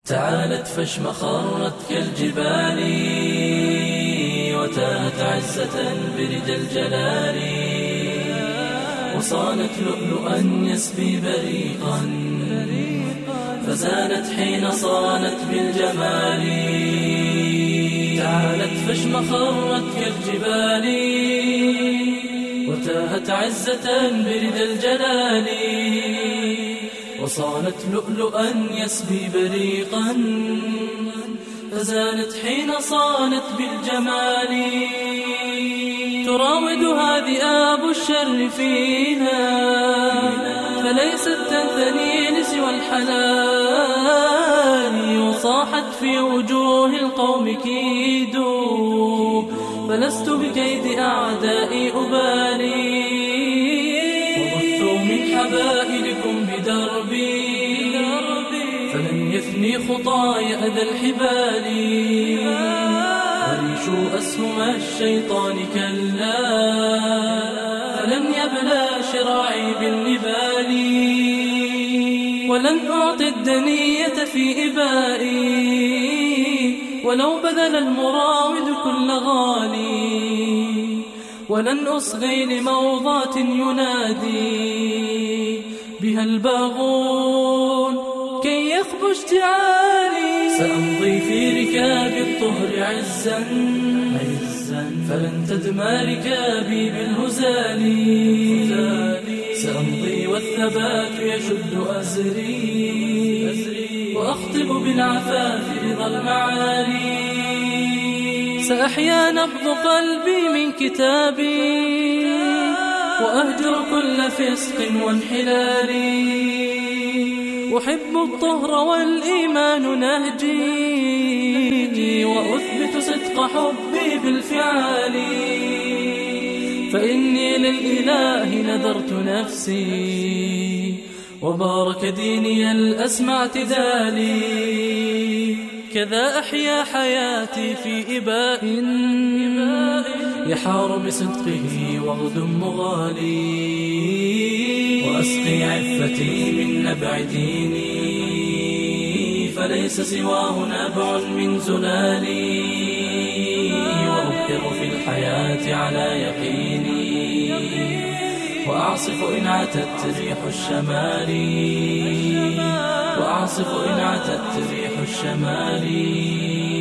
تعالت فاشمخرت كالجبال وتاهت عزة برد الجلال وصانت لؤلؤا يسبي بريقا فزانت حين صانت بالجمال. تعالت فاشمخرت كالجبال وتاهت عزة برد الجلال وصانت لؤلؤا يسبي بريقا فزانت حين صانت بالجمال. تراودها ذئاب الشر فينا فليست تنثني لسوى الحلال وصاحت في وجوه القوم كيدوا فلست بكيد أعدائي أبالي. وبثوا من حبائلكم بدربي فلن يثني خطاي أذى الحبال. وريشوا أسهم الشيطان كلا فلن يبلى شراعي بالنبال. ولن أعطي الدنية في إبائي ولو بذل المراود كل غالي. ولن أصغي لموضات ينادي بها الباغون كي يخبو اشتعالي. سأمضي في ركاب الطهر عزا فلن تدمى ركابي بالهزال. سأمضي والثبات يشد أزري وأخطب بالعفاف رضا المعالي. سأحيا نبض قلبي من كتابي وأهجر كل فسق وانحلال. أحب الطهر والإيمان نهجي وأثبت صدق حبي بالفعال. فإني للإله نذرت نفسي وبارك ديني الأسمى اعتدالي. كذا أحيا حياتي في إباء يحار بصدقه وغد مغالي. وأسقي عفتي من نبع ديني فليس سواه نبع من زلالي. وأبكر في الحياة على يقيني وأعصف إن عتت ريح الشمال. وأعصف إن عتت ريح الشمال.